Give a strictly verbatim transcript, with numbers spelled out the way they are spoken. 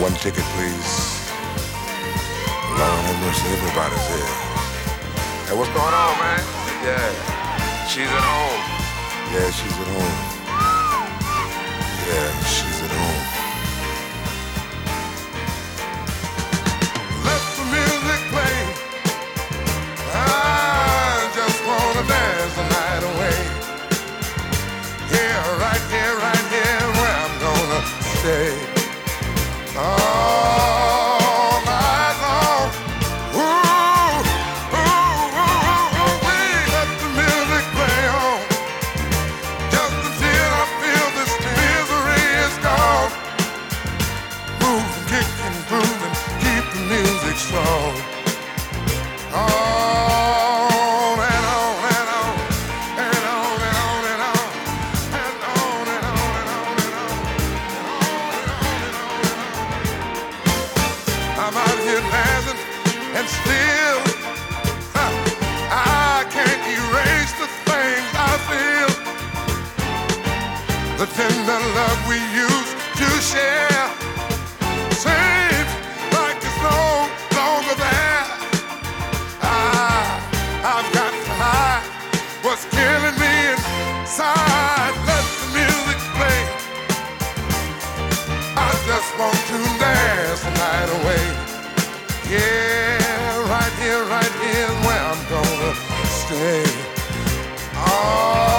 One ticket, please. Lord have mercy, everybody's here. Hey, what's going on, man? Yeah, she's at home. Yeah, she's at home. Yeah, she's at home. Let the music play. I just wanna dance the night away. Here, right here, right here, where I'm gonna stay. All night long. Ooh, ooh, ooh, ooh, ooh, wee. Let the music play on. Just until I feel this misery is gone. Move and kick and groove and keep the music strong. On and on and on and on and on and on and on and on and on and on and on and on and on. I'm out here dancing and still huh, I can't erase the things I feel. The tender love we used to share seems like it's no longer there. I, I've got to hide what's killing me inside. Let the music play. I just want to dance the night away. Yeah, right here, right here is where I'm gonna stay. Oh,